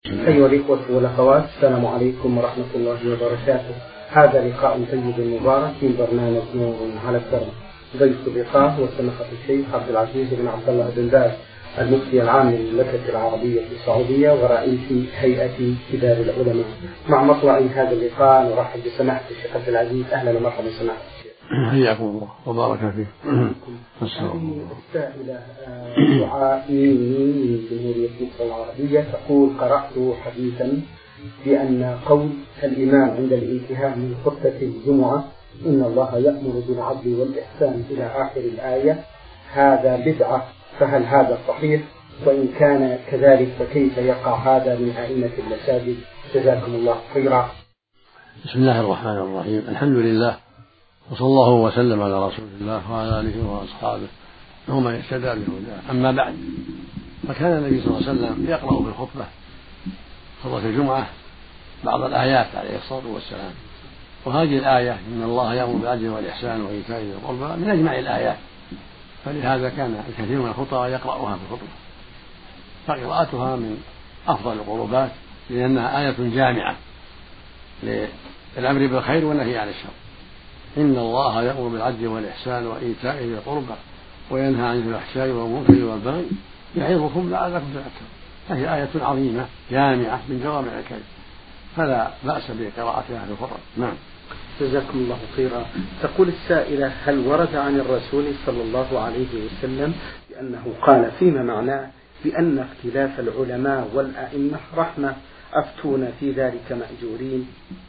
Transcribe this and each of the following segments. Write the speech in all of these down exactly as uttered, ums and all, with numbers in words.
أيها الإخوة والأخوات، السلام عليكم ورحمة الله وبركاته. هذا لقاء طيب مبارك من برنامج نور على الدرب. ضيف اللقاء هو سماحة الشيخ عبد العزيز بن عبد الله بن باز، المفتي العام للمملكة العربية السعودية ورئيس هيئة كبار العلماء. مع مطلع هذا اللقاء نرحب بسماحة الشيخ عبد العزيز. أهلا ومرحبا سماحة الشيخ. حياكم الله وبارك فيك. هذه السائلة دعاء ميمي من جمهورية مصر العربية تقول: قرأت حديثا بأن قول الإمام عند الانتهاء من خطبة الجمعة إن الله يأمر بالعدل والإحسان إلى آخر الآية هذا بدعة، فهل هذا صحيح؟ وإن كان كذلك فكيف يقع هذا من أئمة المساجد؟ جزاكم الله خيرا. بسم الله الرحمن الرحيم. الحمد لله وصلى الله وسلم على رسول الله وعلى آله وأصحابه ومن اهتدى بهداه. أما بعد، فكان النبي صلى الله عليه وسلم يقرأ في الخطبة خطبة الجمعة بعض الآيات عليه الصلاة والسلام، وهذه الآية إن الله يأمر بالعدل والإحسان وإيتاء ذي القربى من أجمع الآيات، فلهذا كان الكثير من الخطباء يقرأها في الخطبة، فقراءتها من أفضل القربات لأنها آية جامعة للأمر بالخير والنهي عن الشر. إن الله يأمر بالعدل والإحسان وإيتاء ذي القربى وينهى عن الفحشاء والمنكر والبغي يعظكم لعلكم تذكرون. فهي آية عظيمة جامعة من جوامع الكلم، فلا بأس بقراءتها في الخطب. نعم. جزاكم الله خيرا. تقول السائلة: هل ورد عن الرسول صلى الله عليه وسلم بأنه قال فيما معناه بأن اختلاف العلماء والأئمة رحمة، أفتونا في ذلك مأجورين؟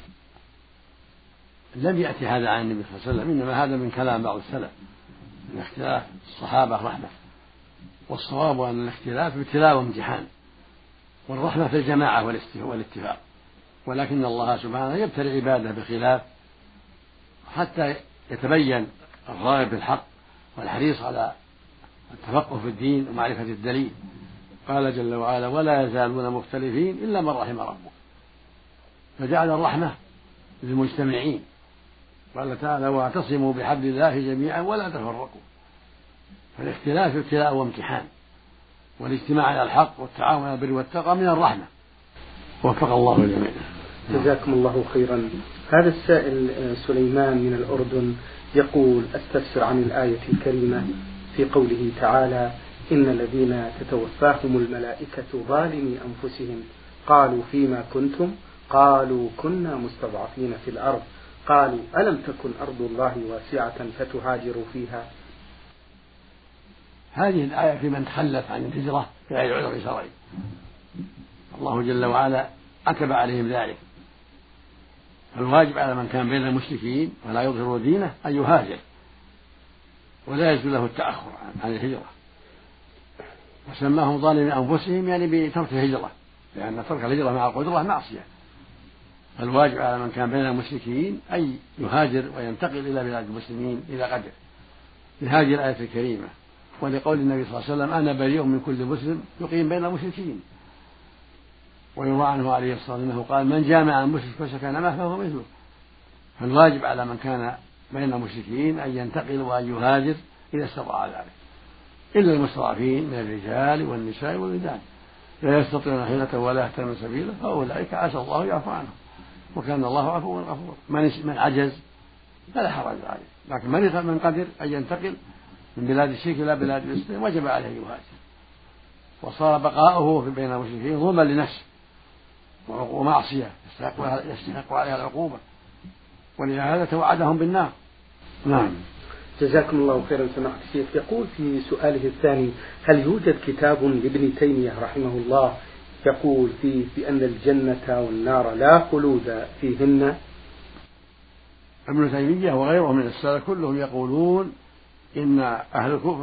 لم يأتي هذا عن النبي صلى الله عليه وسلم، إنما هذا من كلام بعض السلف من اختلاف الصحابة رحمة، والصواب أن الاختلاف ابتلاء وامتحان، والرحمة في الجماعة والاتفاق، ولكن الله سبحانه يبتلي عباده بخلاف حتى يتبين الراغب بالحق والحريص على التفقه في الدين ومعرفة الدليل. قال جل وعلا: ولا يزالون مختلفين إلا من رحم ربك، فجعل الرحمة للمجتمعين. قال تعالى: واعتصموا بحبل الله جميعا ولا تفرقوا. فالاختلاف ابتلاء وامتحان، والاجتماع على الحق والتعاون على البر والتقوى من الرحمة. وفق الله الجميع. جزاكم الله خيرا. هذا السائل سليمان من الأردن يقول: استفسر عن الآية الكريمة في قوله تعالى: إن الذين تتوفاهم الملائكة ظالمي أنفسهم قالوا فيما كنتم قالوا كنا مستضعفين في الأرض قالوا ألم تكن أرض الله واسعة فتهاجروا فيها. هذه الآية في من تخلف عن الهجرة بغير عذر شرعي، الله جل وعلا عتب عليهم ذلك، فالواجب على من كان بين المشركين ولا يظهر دينه أن يهاجر، ولا يجوز له التأخر عن الهجرة. وسماهم ظالمي أنفسهم يعني بترك الهجرة، لأن ترك الهجرة مع القدرة معصية. فالواجب على من كان بين المشركين أن يهاجر وينتقل إلى بلاد المسلمين إذا قدر، لهذه الآية الكريمة ولقول النبي صلى الله عليه وسلم: أنا بريء من كل مسلم يقيم بين المشركين. ويروى عنه عليه الصلاة والسلام أنه قال: من جامع المشرك فسكن معه فهو مثله. فالواجب على من كان بين المشركين أن ينتقل وأن يهاجر إذا استطاع ذلك، إلا المستضعفين من الرجال والنساء والولدان لا يستطيعون حيلة ولا يهتدون سبيلا، فأولئك عسى الله يعفو عنهم، وكان الله عفوا غفورا. من عجز فلا حرج عليه، لكن من قدر أن ينتقل من بلاد الشرك إلى بلاد الإسلام وجب عليه يهاجر، وصار بقاؤه بين المشركين ظلما لنفسه ومعصية يستحق عليها العقوبة، ولهذا توعدهم بالنار. نعم. جزاكم الله خيرا سماحة الشيخ. يقول في سؤاله الثاني: هل يوجد كتاب لابن تيمية رحمه الله يقول فيه بأن الجنة والنار لا خلود فيهن؟ ابن تيمية وغيره من السلف كلهم يقولون إن أهل الكفر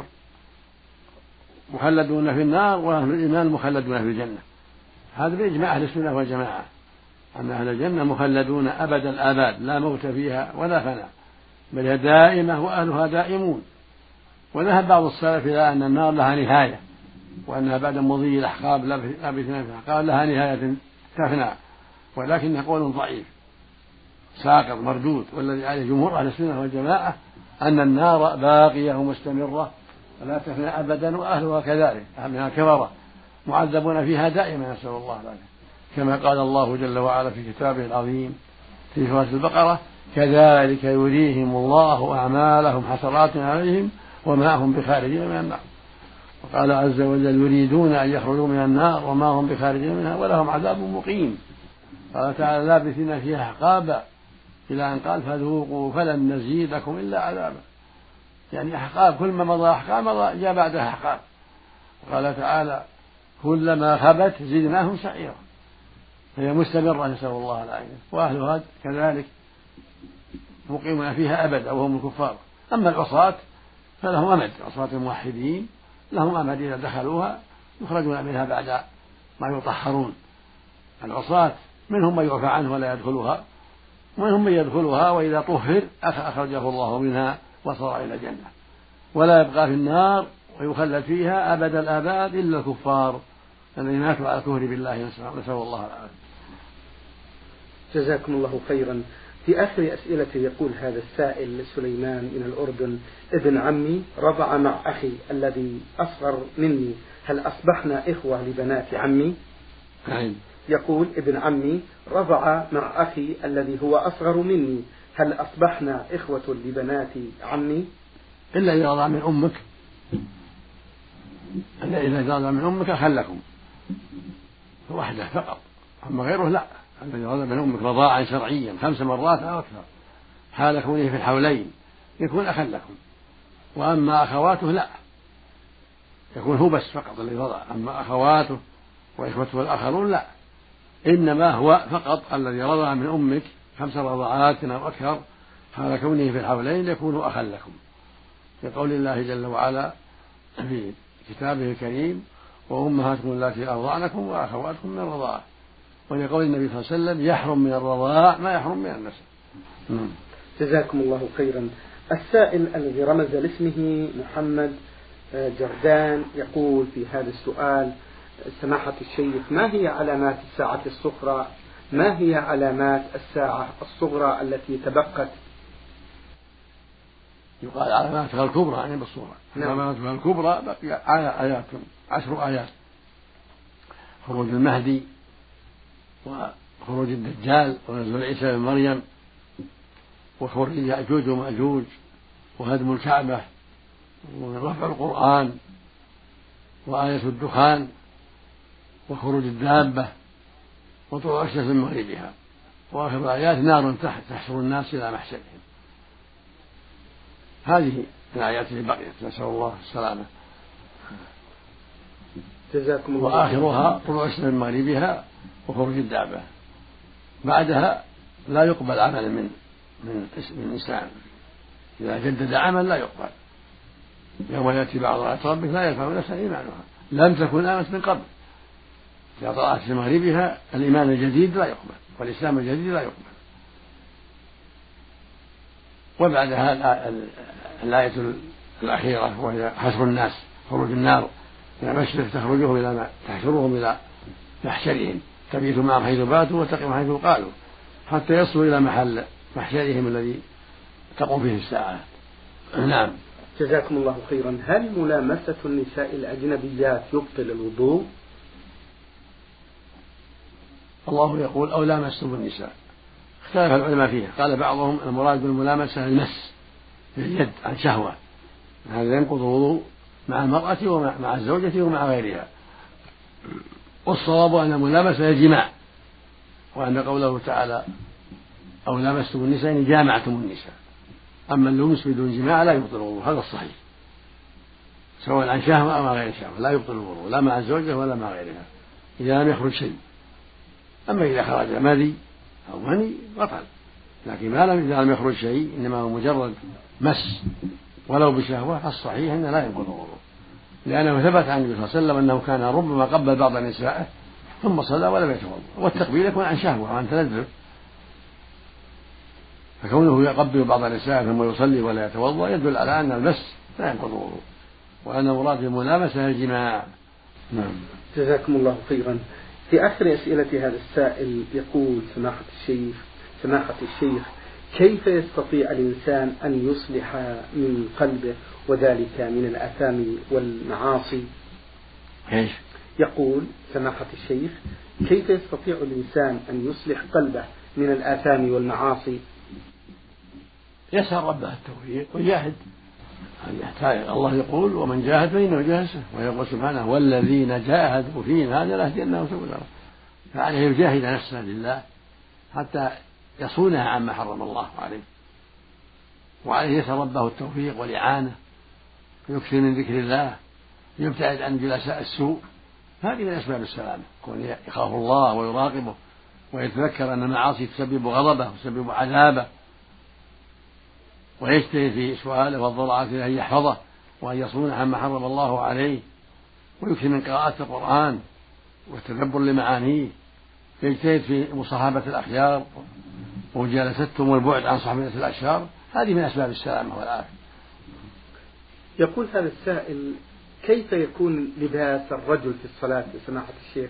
مخلدون في النار وأهل الإيمان مخلدون في الجنة. هذا بإجماع أهل السنة والجماعة أن أهل الجنة مخلدون أبد الآباد لا موت فيها ولا فناء، بل هي دائمة وأهلها دائمون. وذهب بعض السلف إلى أن النار لها نهاية، وأنها بعد مضي الأحقاب لابثين في الأحقاب لها نهاية تفنى، ولكنه قول ضعيف ساقط مردود. والذي عليه جمهور أهل السنة والجماعة أن النار باقية ومستمرة ولا تفنى أبدا، وأهلها كذلك، أهلها كفرة معذبون فيها دائما، نسأل الله العافية. كما قال الله جل وعلا في كتابه العظيم في سورة البقرة: كذلك يريهم الله أعمالهم حسرات عليهم وما هم بخارجين من النار. وقال عز وجل: يريدون أن يخرجوا من النار وما هم بخارجين منها ولهم عذاب مقيم. قال تعالى: لابثين فيها أحقابا، إلى أن قال: فذوقوا فلن نزيدكم إلا عذابا. يعني أحقاب، كل ما مضى أحقاب مضى جاء بعدها أحقاب. وقال تعالى: كلما خبت زدناهم سعيرا. هي مستمرة، نسأل الله العافية. وأهلها كذلك مقيمون فيها أبدا وهم الكفار. أما العصاة فلهم أمد، عصاة الموحدين لهم أمد، إذا دخلوها يخرجون منها بعد ما يطهرون. العصاة منهم من يعفى عنه ولا يدخلها، ومنهم من يدخلها وإذا طهر أخرجه الله منها وصار إلى الجنة، ولا يبقى في النار ويخلد فيها أبد الآباد إلا الكفار الذين ماتوا على الكفر بالله، نسأل الله العافية. جزاكم الله خيرا. في آخر أسئلته يقول هذا السائل سليمان من الأردن: ابن عمي رضع مع أخي الذي أصغر مني، هل أصبحنا إخوة لبنات عمي؟ نعم. يقول: ابن عمي رضع مع أخي الذي هو أصغر مني، هل أصبحنا إخوة لبنات عمي؟ إلا إذا رضع من أمك، إلا إذا رضع من أمك خلكم واحدة فقط، أما غيره لا. الذي رضع من أمك رضاعا شرعيا خمس مرات أو أكثر حال كونه في الحولين يكون أخا لكم. وأما أخواته لا، يكون هو بس فقط الذي رضع. أما أخواته وإخوته الآخرون لا، إنما هو فقط الذي رضع من أمك خمس رضعات أو أكثر حال كونه في الحولين يكون أخا لكم، لقول الله جل وعلا في كتابه الكريم: وأمهاتكم اللاتي أرضعنكم وأخواتكم من الرضاعة. ولقول النبي صلى الله عليه وسلم: يحرم من الرضاع ما يحرم من النسب. جزاكم الله خيرا. السائل الذي رمز لاسمه محمد جردان يقول في هذا السؤال: سماحة الشيخ، ما هي علامات الساعة الصغرى؟ ما هي علامات الساعة الصغرى التي تبقت؟ يقال علاماتها الكبرى يعني بالصورة. نعم. علاماتها الكبرى بقي آيات، عشر آيات: خروج المهدي، وخروج الدجال، ونزول عيسى بن مريم، وخروج يأجوج ومأجوج، وهدم الكعبة، ورفع القرآن، وآية الدخان، وخروج الدابة، وطلوع الشمس من مغربها، وآخر الآيات: نار تحشر الناس إلى محشرهم. هذه الآيات اللي بقيت، نسأل الله السلامة. جزاكم الله. وآخرها طلوع الشمس من مغربها وخروج الدابة. بعدها لا يقبل عمل من من من إنسان، إذا جدد عمل لا يقبل. يوم يأتي بعض آيات ربك لا ينفع نفسا إيمانها لم تكن آمنت من قبل. إذا طلعت في مغربها الإيمان الجديد لا يقبل، والإسلام الجديد لا يقبل. وبعدها الآية الأخيرة وهي حشر الناس، خروج النار إلى مشرق تخرجهم إلى تحشرهم إلى محشرهم، تبيت معهم حيث باتوا وتقم حيث قالوا، حتى يصلوا إلى محل محشرهم الذي تقوم فيه الساعة. نعم. جزاكم الله خيرا. هل ملامسة النساء الأجنبيات يبطل الوضوء؟ الله يقول: أو لامستم النساء. اختلف العلماء فيها، قال بعضهم المراد بالملامسة المس باليد عن شهوة، هذا ينقض الوضوء مع المرأة ومع الزوجة ومع غيرها. والصواب أن الملامسة هي جماع، وأن قوله تعالى: أو لامستم النساء يعني جامعتم النساء. أما اللمس بدون جماع لا يبطل الوضوء، هذا الصحيح، سواء عن شهوة أو عن غير شهوة لا يبطل الوضوء، لا مع الزوجة ولا مع غيرها، إذا لم يخرج شيء. أما إذا خرج مذي أو مني بطل، لكن ما لم إذا لم يخرج شيء إنما هو مجرد مس ولو بشهوة، فالصحيح أنه لا ينقض الوضوء، لأنه ثبت عن النبي صلى الله عليه وسلم أنه كان ربما قبل بعض نسائه ثم صلى ولم يتوضأ، والتقبيل يكون عن شهوة وعن تلذذ، فكونه يقبل بعض نسائه ثم يصلي ولا يتوضأ يدل على أن المس لا ينقض الوضوء، وأن مراد الملامسة الجماع. نعم. جزاكم الله خيرا. في آخر أسئلة هذا السائل يقول: سماحة الشيخ سماحة الشيخ كيف يستطيع الإنسان أن يصلح من قلبه وذلك من الآثام والمعاصي؟ إيش؟ يقول سماحة الشيخ: كيف يستطيع الإنسان أن يصلح قلبه من الآثام والمعاصي؟ يسأل ربه التوفيق ويجاهد. الله يقول ومن جاهد فإنه جاهد، ويقول سبحانه والذين جاهدوا فينا لنهدينهم سبلنا، فعليه يجاهد نفسه لله حتى يصونها عما حرم الله عليه، وعليه يسأل ربه التوفيق والإعانة، ويكثر من ذكر الله، يبتعد عن جلساء السوء. هذه من أسباب السلامة، كون يخاف الله ويراقبه ويتذكر أن المعاصي تسبب غضبه وتسبب عذابه، ويجتهد في سؤاله والضراعة أن يحفظه وأن يصون عما حرم الله عليه، ويكثر من قراءة القرآن والتدبر لمعانيه، يجتهد في مصاحبة الأخيار ومجالستهم والبعد عن صحبة الأشرار. هذه من أسباب السلامة والعافية. يقول هذا السائل: كيف يكون لباس الرجل في الصلاة سماحة الشيخ؟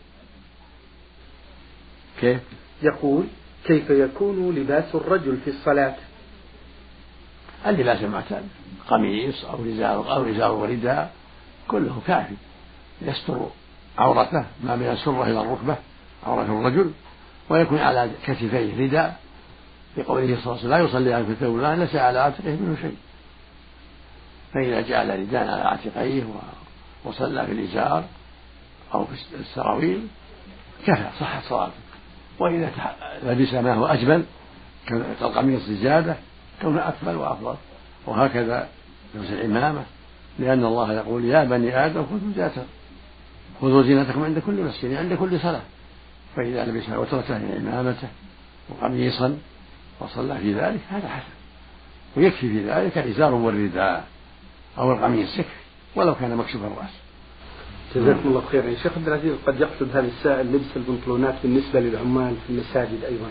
كيف؟ يقول: كيف يكون لباس الرجل في الصلاة؟ اللباس المعتاد، قميص أو رزار أو رزار ورداء كله كافي، يستر عورته ما بين السرة إلى الركبة عورة الرجل، ويكون على كتفيه رداء، لقوله صلى الله عليه وسلم لا يصلي على كتفه الله ليس على عاتقه منه شيء. فإذا جعل رداء على عاتقيه وصلى في الإزار أو في السراويل كفى، صحت صلاته. وإذا لبس ما هو أجمل كالقميص زيادة كون أكمل وأفضل. وهكذا لبس العمامة، لأن الله يقول يا بني آدم خذوا زينتكم خذوا زينتكم عند كل مسجد عند كل صلاة. فإذا لبسها وترك عمامته وقميصا وصلى في ذلك هذا حسن، ويكفي في ذلك الإزار والرداء أو القميص يكفي ولو كان مكشوف الرأس. جزاكم الله خيرا. يا شيخ عبد العزيز، قد يقصد هذا السائل لبس البنطلونات بالنسبة للعمال في المساجد أيضا.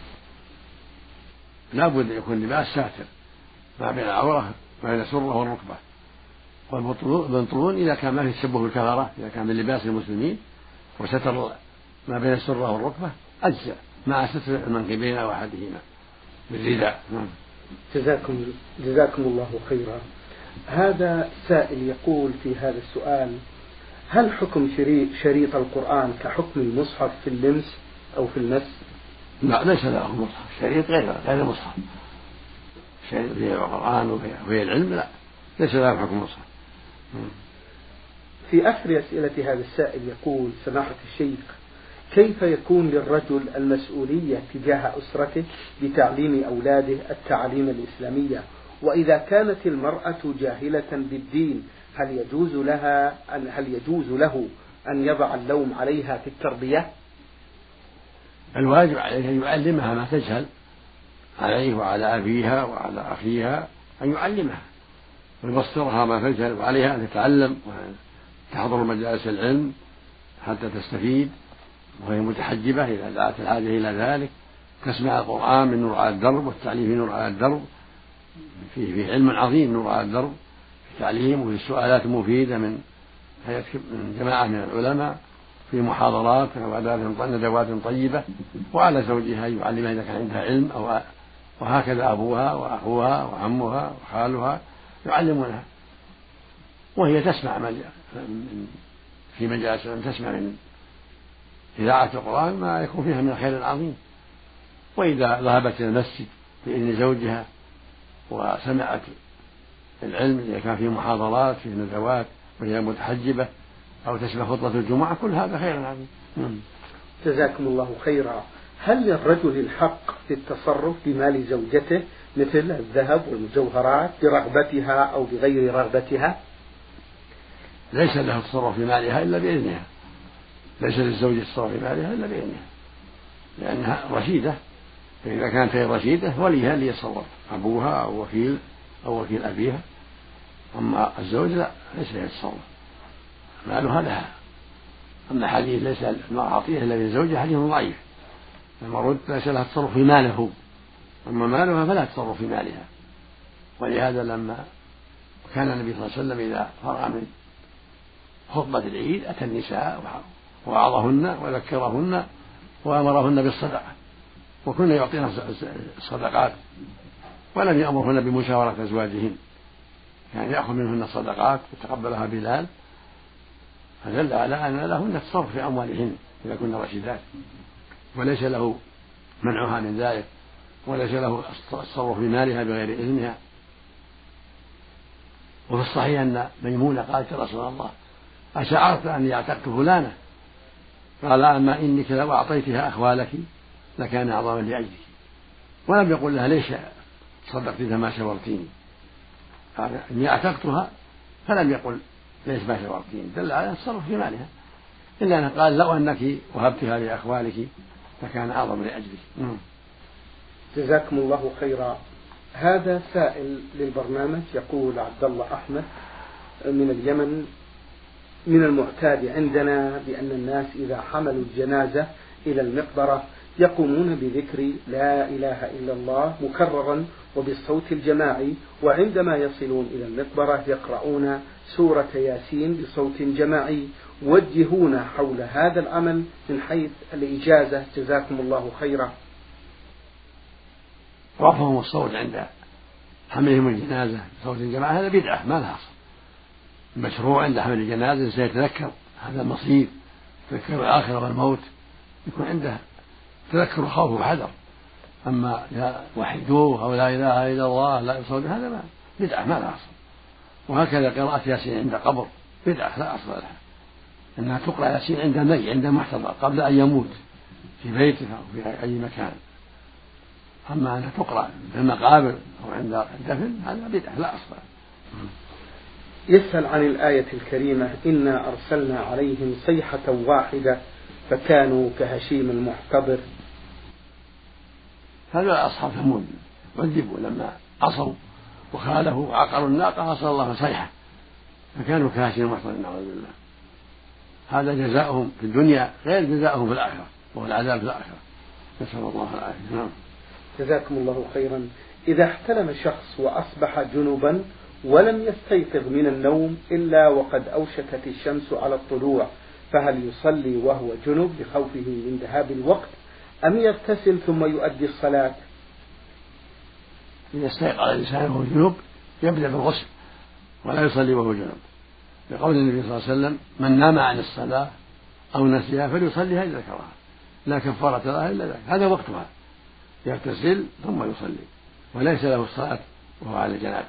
لا بد أن يكون لباس ساتر ما بين العورة ما بين السرة والركبة، والبنطلون إذا كان ما فيه تشبه بالكفرة، إذا كان من لباس المسلمين وستر ما بين السرة والركبة أجزاء مع ستر المنكبين أو أحدهما بالرداء. جزاكم جزاكم الله خيرا. هذا سائل يقول في هذا السؤال: هل حكم شريط القرآن كحكم المصحف في اللمس أو في المس؟ لا، ليس له مصحف، شريط غير غير المصحف، شريط فيه القرآن وفيه العلم لا، ليس له حكم المصحف. في آخر أسئلة هذا السائل يقول: سماحة الشيخ، كيف يكون للرجل المسؤولية تجاه أسرته بتعليم أولاده التعاليم الإسلامية، وإذا كانت المرأة جاهلة بالدين هل يجوز لها أن هل يجوز له أن يضع اللوم عليها في التربية؟ الواجب عليه أن يعلمها ما تجهل، عليه وعلى أبيها وعلى أخيها أن يعلمها ويبصرها ما تجهل، وعليها أن تتعلم وتحضر مجالس العلم حتى تستفيد، وهي متحجبة إذا دعت الحاجة إلى ذلك، تسمع القرآن من نور على الدرب، والتعليم في نور على الدرب، فيه, فيه علم عظيم نور على الدرب في تعليم، وفي السؤالات المفيدة من من جماعة من العلماء في محاضرات وندوات طيبة، وعلى زوجها يعلمها إذا كان عندها علم، أو وهكذا أبوها وأخوها وعمها وخالها يعلمونها، وهي تسمع في مجالس تسمع من إذاعة القرآن ما يكون فيها من الخير العظيم. وإذا ذهبت إلى المسجد بإذن زوجها وسمعت العلم إذا كان فيه محاضرات فيه ندوات وهي متحجبة أو تسمع خطبة الجمعة، كل هذا خير عظيم. جزاكم الله خيرا. هل للرجل الحق في التصرف بمال زوجته مثل الذهب والمجوهرات برغبتها أو بغير رغبتها؟ ليس له التصرف في مالها إلا بإذنها، ليس للزوج التصرف في مالها إلا بإذنها، لأنها رشيدة، فإذا كانت هي رشيدة وليها اللي يتصرف، أبوها أو وكيل أو وكيل أبيها. أما الزوج لا، ليس له التصرف، مالها لها. أما حديث ليس عطية إلا للزوجة حديث ضعيف، المرد ليس لها التصرف في ماله، أما مالها فلا تصرف في مالها. ولهذا لما كان النبي صلى الله عليه وسلم إذا فرغ من خطبة العيد أتى النساء ووعظهن وذكرهن وأمرهن بالصدقة، وكنا يعطينا الصدقات ولم يأمرهن بمشاورة أزواجهن، يعني يأخذ منهن الصدقات وتقبلها بلال، فدل على أن لهن التصرف في أموالهن إذا كنا رشيدات، وليس له منعها من ذلك، وليس له التصرف بمالها بغير إذنها. وفي الصحيح أن ميمونة قالت: يا رسول الله أشعرت أني أعتقت فلانة؟ قال: أما إنك لو أعطيتها أخوالك لكان أعظما لأجلك. ولم يقل لها: ليش صدقت فما شورتيني؟ قال: إني أعتقتها، فلم يقل: ليش ما شورتيني؟ دل على التصرف في مالها، إلا أنه قال: لو أنك وهبتها لأخوالك لكان أعظم لأجلك. جزاكم الله خيرا. هذا سائل للبرنامج يقول: عبد الله أحمد من اليمن: من المعتاد عندنا بأن الناس إذا حملوا الجنازة إلى المقبرة يقومون بذكر لا إله إلا الله مكررا وبالصوت الجماعي، وعندما يصلون إلى المقبرة يقرؤون سورة ياسين بصوت جماعي. وجهونا حول هذا العمل من حيث الإجازة، جزاكم الله خيرا. رفعهم الصوت عند حملهم الجنازة بصوت الجماعة هذا بدعة ما لها أصل. المشروع عند حمل الجنازة سيتذكر هذا المصير، تذكر الآخرة والموت، يكون عنده تذكر خوف وحذر. أما وحدوه أو لا إله إلا الله لا يصوت هذا ما بدعة ما لها أصل. وهكذا قراءة ياسين عند قبر بدعة لا أصل لها، أنها تقرأ ياسين عند الميت عند محتضر قبل أن يموت في بيته أو في أي مكان. أما أنها تقرأ في المقابر أو عند الدفن هذا بدعة لا أصل. يسأل عن الآية الكريمة: إنا أرسلنا عليهم صيحة واحدة فكانوا كهشيم المحتضر. هذا أصحاب ثمود عذبوا لما عصوا وخالفوا وعقروا الناقة، أرسل الله صيحة فكانوا كهشيم المحتضر، نعوذ بالله. هذا جزاؤهم في الدنيا غير جزاؤهم في الآخرة، وهو العذاب في الآخرة، نسأل الله العافية. نعم. جزاكم الله خيرا. إذا احتلم شخص وأصبح جنبا ولم يستيقظ من النوم إلا وقد أوشكت الشمس على الطلوع، فهل يصلي وهو جنب لخوفه من ذهاب الوقت أم يغتسل ثم يؤدي الصلاة؟ إذا استيقظ الإنسان وهو جنب يبدأ بالغسل ولا يصلي وهو جنب، لقول النبي صلى الله عليه وسلم: من نام عن الصلاة أو نسيها فليصليها إذا ذكرها لا كفارة لها إلا ذلك. هذا وقتها، يغتسل ثم يصلي، وليس له الصلاة وهو على جنابه،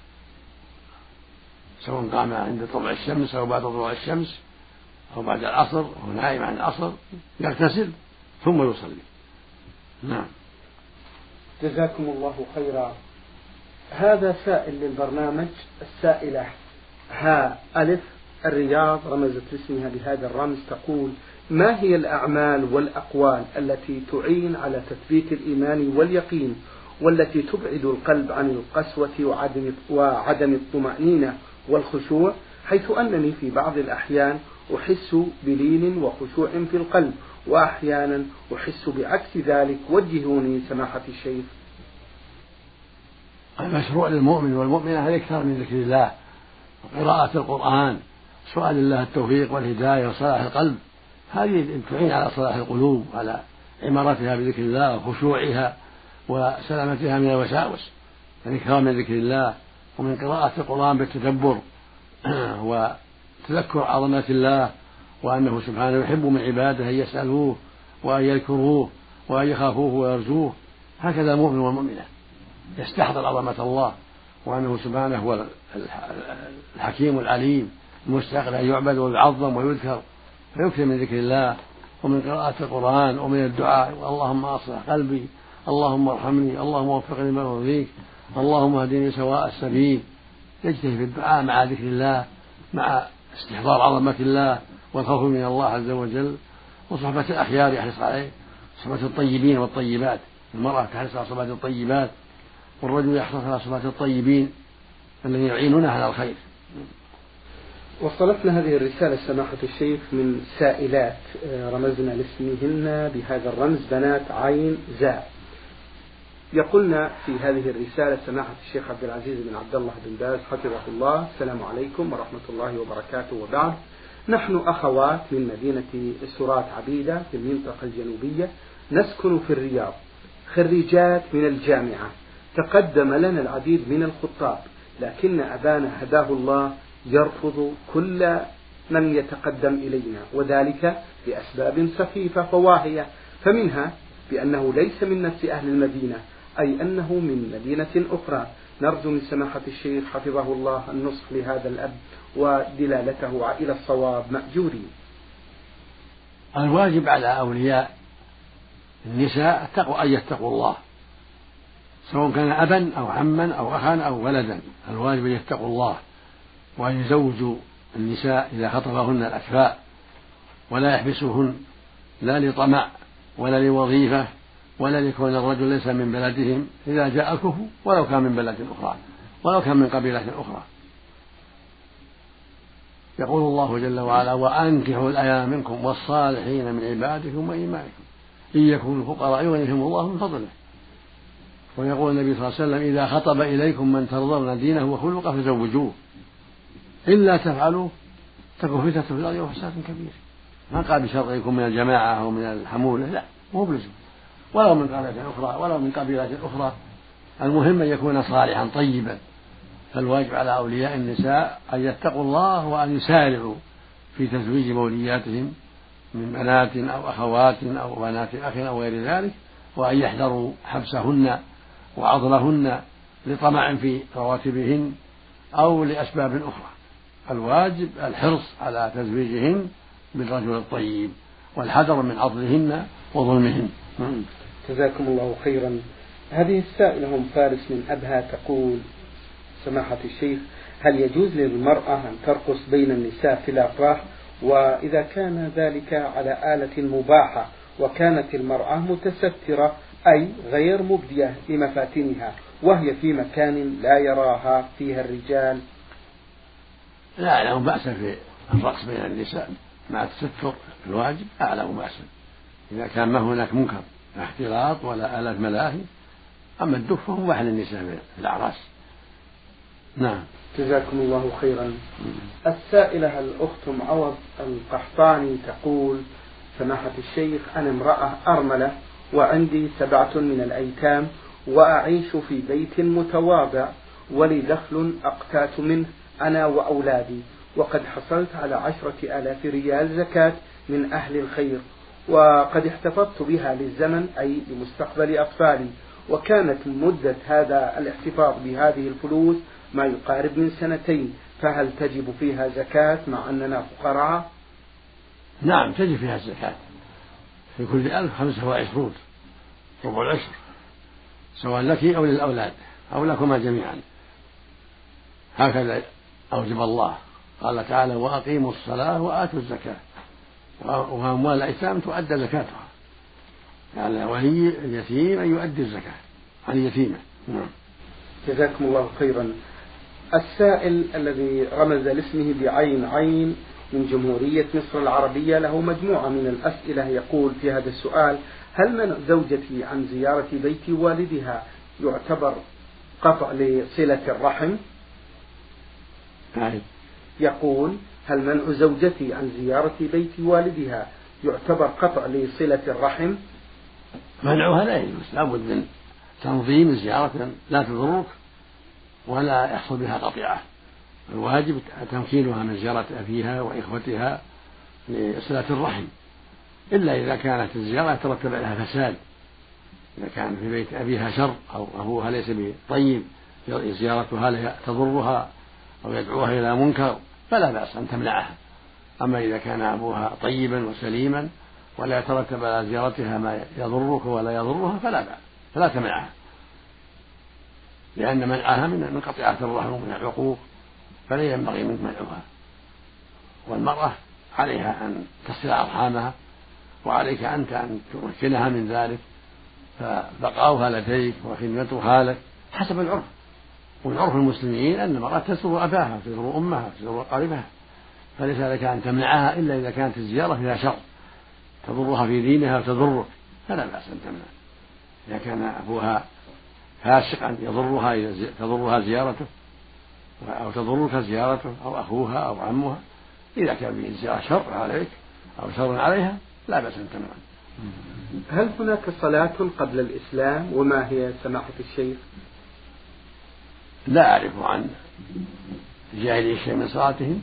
سواء قام عند طلوع الشمس أو بعد طلوع الشمس أو بعد العصر أو نائم عن العصر، يغتسل ثم يصلي. نعم. جزاكم الله خيرا. هذا سائل للبرنامج، السائلة ها ألف الرياض رمزت اسمها بهذا الرمز، تقول: ما هي الأعمال والأقوال التي تعين على تثبيت الإيمان واليقين والتي تبعد القلب عن القسوة وعدم وعدم الطمأنينة والخشوع، حيث أنني في بعض الأحيان أحس بلين وخشوع في القلب وأحيانا أحس بعكس ذلك؟ وجهوني سماحة الشيخ. المشروع للمؤمن والمؤمنة الإكثار من ذكر الله وقراءة القرآن، سؤال الله التوفيق والهداية وصلاح القلب، هذه تعين على صلاح القلوب وعلى عمارتها بذكر الله وخشوعها وسلامتها من الوساوس. الإكثار من ذكر الله ومن قراءة القرآن بالتدبر وتذكر عظمات الله، وأنه سبحانه يحب من عباده أن يسألوه وأن يذكروه وأن يخافوه ويرجوه. هكذا المؤمن والمؤمنة يستحضر عظمة الله، وأنه سبحانه هو الحكيم العليم المستحق أن يعبد ويعظم ويذكر، فيكثر من ذكر الله ومن قراءة القرآن ومن الدعاء: اللهم أصلح قلبي، اللهم ارحمني، اللهم وفقني لما يرضيك، اللهم اهدني سواء السبيل. يجتهد في الدعاء مع ذكر الله، مع استحضار عظمة الله والخوف من الله عز وجل، وصحبة الأخيار يحرص عليه، صحبة الطيبين والطيبات، المرأة تحرص على صحبة الطيبات والرجل يحرص على صحبة الطيبين الذين يعينونه على الخير. وصلتنا هذه الرسالة سماحة الشيخ من سائلات رمزنا لاسمهن بهذا الرمز: بنات عين زاء. يقولنا في هذه الرسالة سماحة الشيخ عبد العزيز بن عبد الله بن باز حفظه الله: السلام عليكم ورحمة الله وبركاته، وبعد. نحن أخوات من مدينة سرات عبيدة في المنطقة الجنوبية، نسكن في الرياض، خريجات من الجامعة. تقدم لنا العديد من الخطاب، لكن أبانا هداه الله يرفض كل من يتقدم إلينا، وذلك لأسباب سخيفة فواهية، فمنها بأنه ليس من نفس أهل المدينة، أي أنه من مدينة أخرى. نرجو من سماحة الشيخ حفظه الله النصح لهذا الأب ودلالته إلى الصواب مأجورين. الواجب على أولياء النساء أن يتقوا الله، سواء كان أبا أو عما أو أخا أو ولدا. الواجب أن يتقوا الله وأن يزوجوا النساء إذا خطبهن الأكفاء، ولا يحبسوهن لا لطمع ولا لوظيفة ولا لكون الرجل ليس من بلدهم إذا جاء الكفو، ولو كان من بلد أخرى ولو كان من قبيلة أخرى. يقول الله جل وعلا: وأنكحوا الأيام منكم والصالحين من عبادكم وإمائكم إن يكونوا فقراء يغنيهم الله من فضله. ويقول النبي صلى الله عليه وسلم: إذا خطب إليكم من ترضون دينه وخلقه فزوجوه، إلا تفعلوا تكن فتنة في الأرض وفساد كبير. ما قال بشرطكم من الجماعة أو من الحمولة، لا، مو بلزم، ولو من قبيلة أخرى ولو من قبيلة أخرى، المهم أن يكون صالحا طيبا. فالواجب على أولياء النساء أن يتقوا الله وأن يسارعوا في تزويج مولياتهم من بنات أو أخوات أو بنات أخ أو غير ذلك، وأن يحذروا حبسهن وعضلهن لطمع في رواتبهن أو لأسباب أخرى. الواجب الحرص على تزويجهن بالرجل الطيب والحذر من عضلهن وظلمهن. جزاكم الله خيرا. هذه السائلة أم فارس من أبها تقول: سماحة الشيخ، هل يجوز للمرأة أن ترقص بين النساء في الأفراح؟ وإذا كان ذلك على آلة مباحة وكانت المرأة متسترة أي غير مبدية لمفاتنها وهي في مكان لا يراها فيها الرجال؟ لا أعلم بأسا في الرقص بين النساء مع التستر الواجب، أعلم بأسا إذا كان ما هناك منكر اختلاط ولا آلات ملاهي. أما الدف فهو مباح للنساء في الأعراس. نعم. جزاكم الله خيرا. السائلة الأخت معوض القحطاني تقول: سماحة الشيخ، أنا امرأة أرملة وعندي سبعة من الأيتام وأعيش في بيت متواضع ولي دخل أقتات منه أنا وأولادي، وقد حصلت على عشرة آلاف ريال زكاة من أهل الخير، وقد احتفظت بها للزمن أي لمستقبل أطفالي، وكانت مدة هذا الاحتفاظ بهذه الفلوس ما يقارب من سنتين، فهل تجب فيها زكاة مع أننا فقراء؟ نعم، تجب فيها الزكاة في كل ألف خمسة وعشرون ربع العشر، سواء لك أو للأولاد أو لكما جميعا. هكذا أوجب الله، قال تعالى: وأقيموا الصلاة وآتوا الزكاة وأموال الأيتام تؤدى زكاتها. يعني ولي اليتيم أن يؤدي الزكاة عن يتيمه. نعم. جزاكم الله خيرا. السائل الذي رمز لاسمه بعين عين من جمهورية مصر العربية له مجموعة من الأسئلة، يقول في هذا السؤال: هل منع زوجتي عن زيارة بيت والدها يعتبر قطع لصلة الرحم؟ نعم. يقول: هل منع زوجتي عن زيارة بيت والدها يعتبر قطع لصلة الرحم؟ منعها لا يجوز، لابد من تنظيم زيارة لا تضرك ولا يحصل بها قطيعة. الواجب تمكينها من زيارة أبيها وإخوتها لصلة الرحم، إلا إذا كانت الزيارة يترتب عليها فساد، إذا كان في بيت أبيها شر أو أبوها ليس بطيب زيارتها تضرها أو يدعوها إلى منكر فلا بأس أن تمنعها. أما إذا كان أبوها طيبا وسليما ولا يترتب على زيارتها ما يضرك ولا يضرها فلا بأس، فلا تمنعها، لأن منعها من قطيعة الرحم ومن العقوق، فلا ينبغي منك منعها. والمرأة عليها أن تصل أرحامها، وعليك أنت أن تمكنها من ذلك، فبقاؤها لديك وخدمتها لك حسب العرف. والعرف المسلمين أن المرأة تزور أباها تزور أمها تزور قريبها، فليس لك أن تمنعها إلا إذا كانت الزيارة فيها شر تضرها في دينها وتضرك، فلا بأس أن تمنع. إذا كان أبوها فاسقا يضرها تضرها زيارته أو تضرك زيارته أو أخوها أو عمها، إذا كان به الزيارة شر عليك أو شر عليها لا بأس أن تمنع. هل هناك صلاة قبل الإسلام؟ وما هي سماحة الشيخ؟ لا أعرف عن الجاهلية شيء من صلاتهم،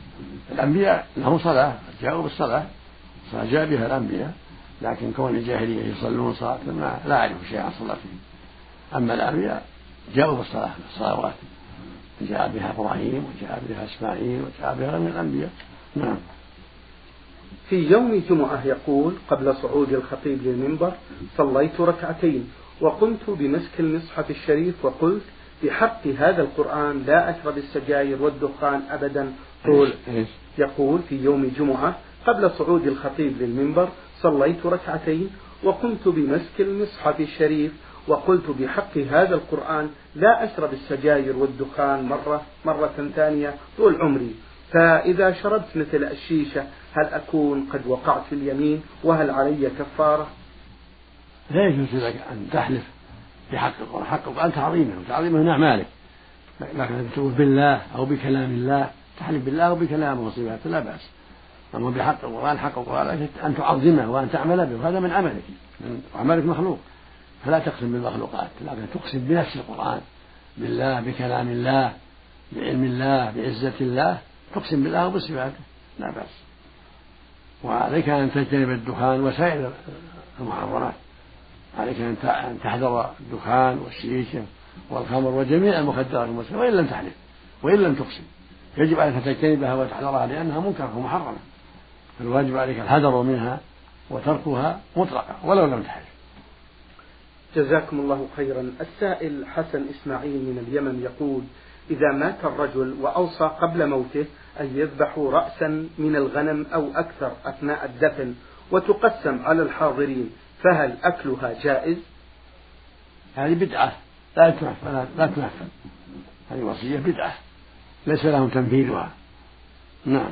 الأنبياء لهم صلاة جاءوا بالصلاة صلاة جاء بها الأنبياء، لكن كون الجاهلية يصلون صلاة ما لا أعرف شيئا عن صلاتهم. أما الأنبياء جاءوا بالصلاة الصلوات جاء بها إبراهيم وجاء بها إسماعيل وجاء بها من الأنبياء. نعم. في يوم جمعة يقول قبل صعود الخطيب للمنبر صليت ركعتين وقمت بمسك المصحف الشريف وقلت بحق هذا القرآن لا أشرب السجاير والدخان أبدا طول. يقول في يوم جمعة قبل صعود الخطيب للمنبر صليت ركعتين وقمت بمسك المصحف الشريف وقلت بحق هذا القرآن لا أشرب السجاير والدخان مرة مرة ثانية طول عمري، فإذا شربت مثل الشيشة هل أكون قد وقعت في اليمين وهل علي كفارة؟ لا يجوز لك أن تحلف بحق القرآن، حق القرآن تعظيمه وتعظيمه من أعمالك، لكن تقول بالله أو بكلام الله، تحلف بالله أو بكلامه وصفاته لا بأس. أما بحق القرآن حق القرآن أن تعظمه وأن تعمل به، وهذا من عملك، وعملك مخلوق، فلا تقسم بالمخلوقات، لكن تقسم بنفس القرآن بالله بكلام الله بعلم الله بعزة الله، تقسم بالله وبصفاته لا بأس. وعليك أن تجتنب الدخان وسائر المحرمات، عليك أن تحذر الدخان والشيشة والخمر وجميع المخدرات المسلمة وإن لم تحلف وإن لم تقسم، يجب عليك أن تجتنبها وتحذرها لأنها منكرة ومحرمة، فالواجب عليك الحذر منها وتركها مطلقا ولو لم تحلف. جزاكم الله خيرا. السائل حسن إسماعيل من اليمن يقول إذا مات الرجل وأوصى قبل موته أن يذبحوا رأسا من الغنم أو أكثر أثناء الدفن وتقسم على الحاضرين، فهل أكلها جائز؟ هذه بدعة لا تنفذ، لا تنفذ، هذه وصية بدعة ليس لهم تنفيذها. نعم.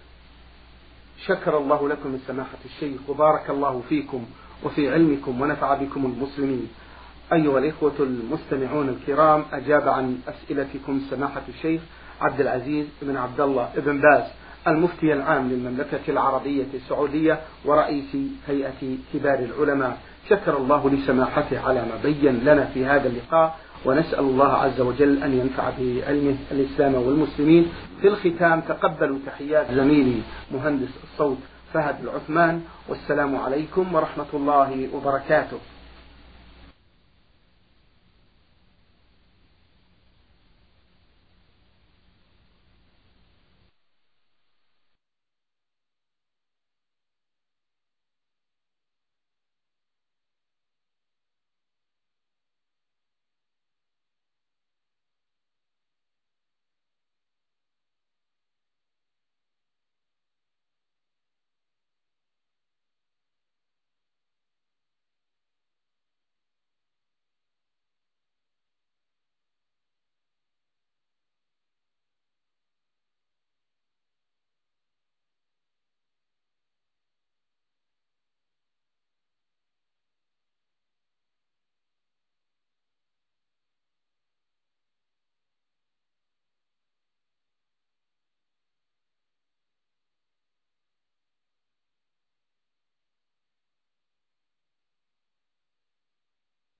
شكر الله لكم من سماحة الشيخ وبارك الله فيكم وفي علمكم ونفع بكم المسلمين. أيها الإخوة المستمعون الكرام، أجاب عن أسئلتكم سماحة الشيخ عبد العزيز بن عبد الله بن باز المفتي العام للمملكة العربية السعودية ورئيس هيئة كبار العلماء. شكر الله لسماحته على ما بين لنا في هذا اللقاء، ونسأل الله عز وجل أن ينفع بعلمه الإسلام والمسلمين. في الختام تقبلوا تحيات زميلي مهندس الصوت فهد العثمان، والسلام عليكم ورحمة الله وبركاته.